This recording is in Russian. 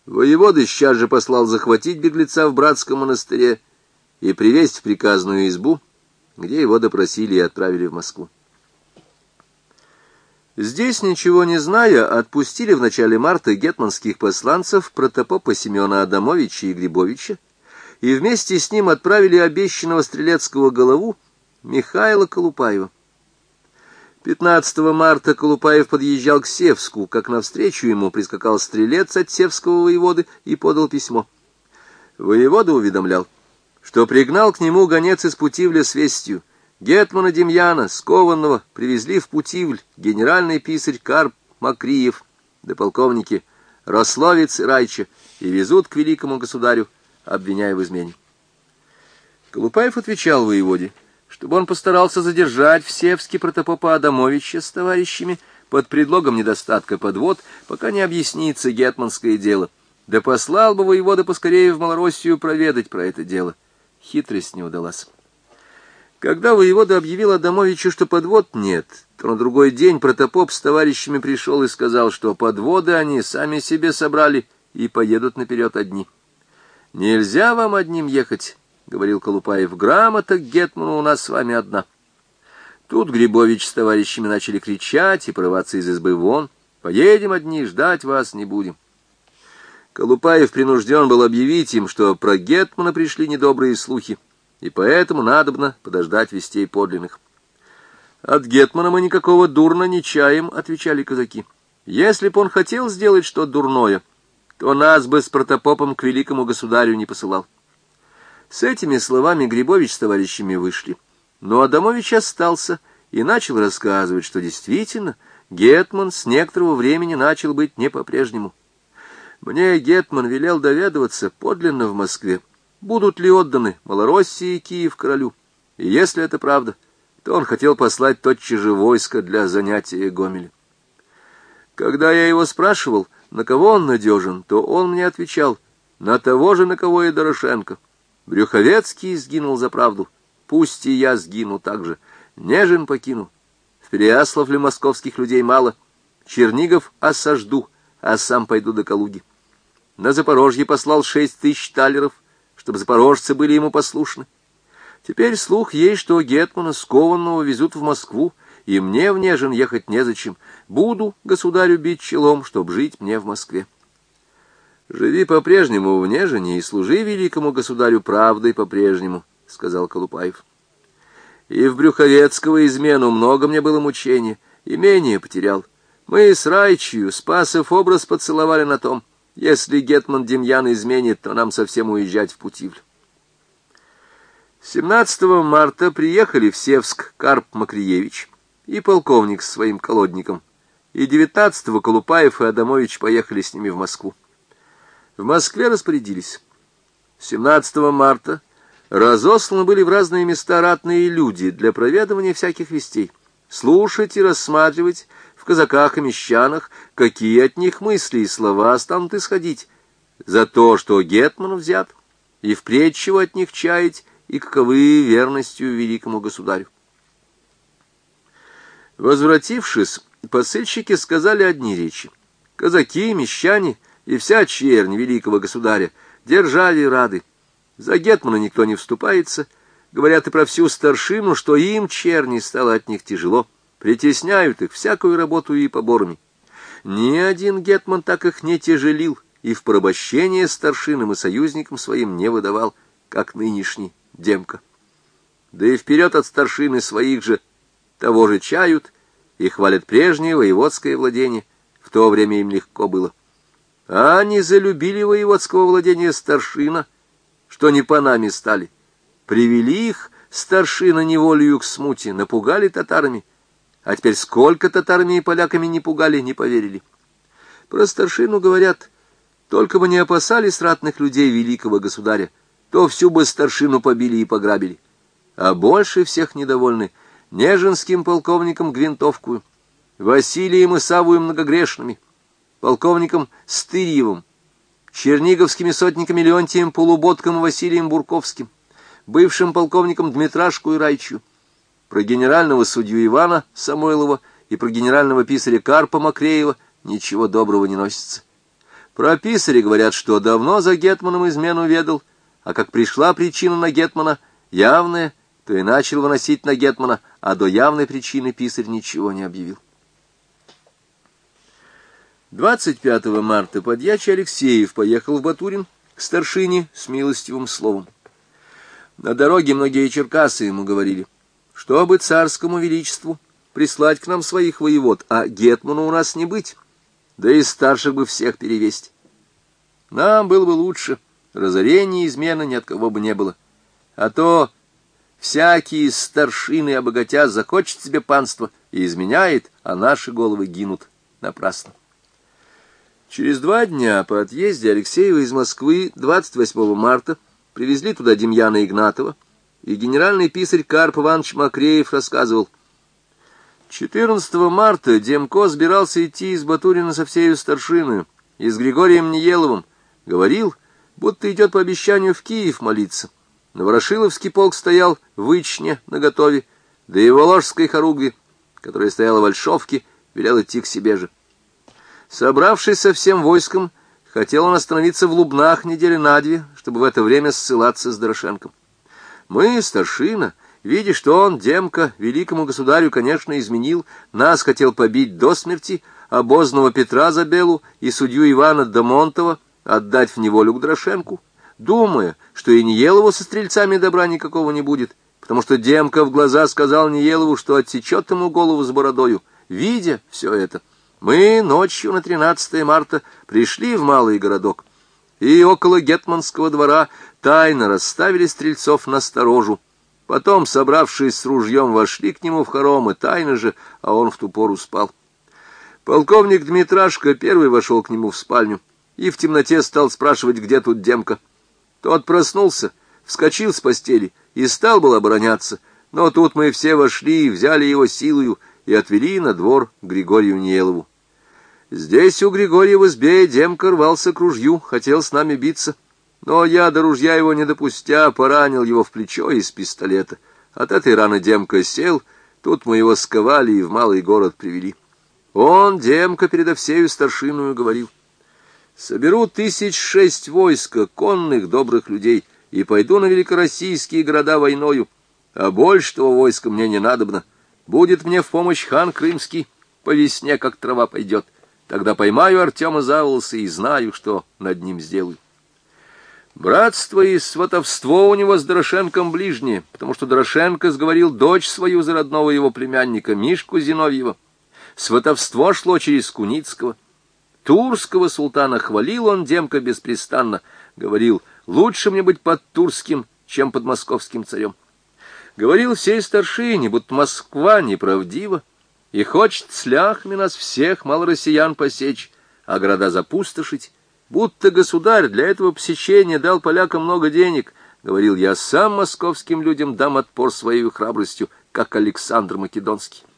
Воевода сейчас же послал захватить беглеца в братском монастыре и привезть в приказную избу, где его допросили и отправили в Москву. Здесь, ничего не зная, отпустили в начале марта гетманских посланцев протопопа Семена Адамовича и Грибовича, и вместе с ним отправили обещанного стрелецкого голову Михаила Колупаева. 15 марта Колупаев подъезжал к Севску, как навстречу ему прискакал стрелец от севского воеводы и подал письмо. Воевода уведомлял, что пригнал к нему гонец из Путивля с вестью: гетмана Демьяна, скованного, привезли в Путивль генеральный писарь Карп Макриев, да полковники Рословец и Райча, и везут к великому государю, обвиняя в измене. Колупаев отвечал воеводе, чтобы он постарался задержать в Севске протопопа Адамовича с товарищами под предлогом недостатка подвод, пока не объяснится гетманское дело, да послал бы воевода поскорее в Малороссию проведать про это дело. Хитрость не удалась. Когда воевода объявил Адамовичу, что подвод нет, то на другой день протопоп с товарищами пришел и сказал, что подводы они сами себе собрали и поедут наперед одни. «Нельзя вам одним ехать», — говорил Колупаев, — «грамота к гетману у нас с вами одна». Тут Грибович с товарищами начали кричать и порываться из избы вон: «Поедем одни, ждать вас не будем». Колупаев принужден был объявить им, что про гетмана пришли недобрые слухи, и поэтому надобно подождать вестей подлинных. «От гетмана мы никакого дурно не чаем», — отвечали казаки. «Если б он хотел сделать что-то дурное, то нас бы с протопопом к великому государю не посылал». С этими словами Грибович с товарищами вышли, но Адамович остался и начал рассказывать, что действительно гетман с некоторого времени начал быть не по-прежнему. «Мне гетман велел доведываться подлинно в Москве, будут ли отданы Малороссия и Киев королю, и если это правда, то он хотел послать тотчас же войско для занятия Гомеля. Когда я его спрашивал, на кого он надежен, то он мне отвечал: на того же, на кого и Дорошенко. Брюховецкий сгинул за правду, пусть и я сгину так же. Нежин покину. В Переяславле московских людей мало. Чернигов осажду, а сам пойду до Калуги. На Запорожье послал 6000 талеров, чтобы запорожцы были ему послушны. Теперь слух есть, что гетмана скованного везут в Москву, и мне в Нежин ехать незачем. Буду государю бить челом, чтоб жить мне в Москве». «Живи по-прежнему в Нежине и служи великому государю правдой по-прежнему», — сказал Колупаев. «И в Брюховецкого измену много мне было мучения, имение потерял. Мы с Райчью Спасов образ поцеловали на том: если гетман Демьян изменит, то нам совсем уезжать в Путивль». 17 марта приехали в Севск Карп Макриевич и полковник с своим колодником, и 19-го Колупаев и Адамович поехали с ними в Москву. В Москве распорядились: 17 марта разосланы были в разные места ратные люди для проведывания всяких вестей, слушать и рассматривать в казаках и мещанах, какие от них мысли и слова станут исходить, за то, что гетман взят, и впредь чего от них чаять, и каковы верностью великому государю. Возвратившись, посыльщики сказали одни речи. Казаки, мещане и вся чернь великого государя держали рады. За гетмана никто не вступается. Говорят и про всю старшину, что им, черни, стало от них тяжело. Притесняют их всякую работу и поборами. Ни один гетман так их не тяжелил и в порабощение старшинам и союзникам своим не выдавал, как нынешний Демка. Да и вперед от старшины своих же того же чают и хвалят прежнее воеводское владение. В то время им легко было. А они залюбили воеводского владения старшина, что не по нами стали. Привели их старшина неволею к смуте, напугали татарами. А теперь сколько татарами и поляками не пугали, не поверили. Про старшину говорят: только бы не опасались ратных людей великого государя, то всю бы старшину побили и пограбили. А больше всех недовольны Нежинским полковником Гвинтовкую, Василием и Саввою многогрешными, полковником Стырьевым, черниговскими сотниками Леонтием Полуботком и Василием Бурковским, бывшим полковником Дмитрашку и Райчью. Про генерального судью Ивана Самойлова и про генерального писаря Карпа Макреева ничего доброго не носится. Про писаря говорят, что давно за гетманом измену ведал, а как пришла причина на гетмана, явная, то и начал выносить на гетмана, а до явной причины писарь ничего не объявил. 25 марта подьячий Алексеев поехал в Батурин к старшине с милостивым словом. На дороге многие черкасы ему говорили, чтобы царскому величеству прислать к нам своих воевод, а гетману у нас не быть, да и старших бы всех перевесть. Нам было бы лучше, разорения и измены ни от кого бы не было, а то всякий из старшины, обогатя, захочет себе панство и изменяет, а наши головы гинут напрасно. Через 2 дня по отъезде Алексеева из Москвы 28 марта привезли туда Демьяна Игнатова, и генеральный писарь Карп Иванович Макреев рассказывал: 14 марта Демко собирался идти из Батурина со всею старшиною и с Григорием Ниеловым, говорил, будто идет по обещанию в Киев молиться. Но Ворошиловский полк стоял в Ичне наготове, да и Воложской хоругви, которая стояла в Ольшовке, велел идти к себе же. Собравшись со всем войском, хотел он остановиться в Лубнах недели на 2, чтобы в это время ссылаться с Дорошенком. Мы, старшина, видя, что он, Демка, великому государю, конечно, изменил, нас хотел побить до смерти, обозного Петра Забелу и судью Ивана Дамонтова отдать в неволю к Дорошенку, думая, что и Ниелову со стрельцами добра никакого не будет, потому что Демка в глаза сказал Ниелову, что отсечет ему голову с бородою. Видя все это, мы ночью на 13 марта пришли в малый городок, и около гетманского двора тайно расставили стрельцов на сторожу. Потом, собравшись с ружьем, вошли к нему в хором, и тайно же, а он в ту пору спал. Полковник Дмитрашка первый вошел к нему в спальню и в темноте стал спрашивать, где тут Демка. Тот проснулся, вскочил с постели и стал был обороняться, но тут мы все вошли, взяли его силою и отвели на двор к Григорию Ниелову. Здесь у Григория в избе Демка рвался к ружью, хотел с нами биться, но я до ружья его не допустя поранил его в плечо из пистолета. От этой раны Демка сел, тут мы его сковали и в малый город привели. Он, Демка, передо всею старшиною говорил: соберу 6 войска, конных добрых людей, и пойду на великороссийские города войною, а больше того войска мне не надобно. Будет мне в помощь хан Крымский, по весне, как трава пойдет. Тогда поймаю Артема за волосы и знаю, что над ним сделаю. Братство и сватовство у него с Дорошенком ближнее, потому что Дорошенко сговорил дочь свою за родного его племянника Мишку Зиновьева. Сватовство шло через Куницкого. Турского султана хвалил он Демка беспрестанно, говорил: лучше мне быть под турским, чем под московским царем. Говорил всей старшине, будто Москва неправдива, и хочет с ляхами нас всех, малороссиян, посечь, а города запустошить, будто государь для этого посещения дал полякам много денег. Говорил: я сам московским людям дам отпор своей храбростью, как Александр Македонский.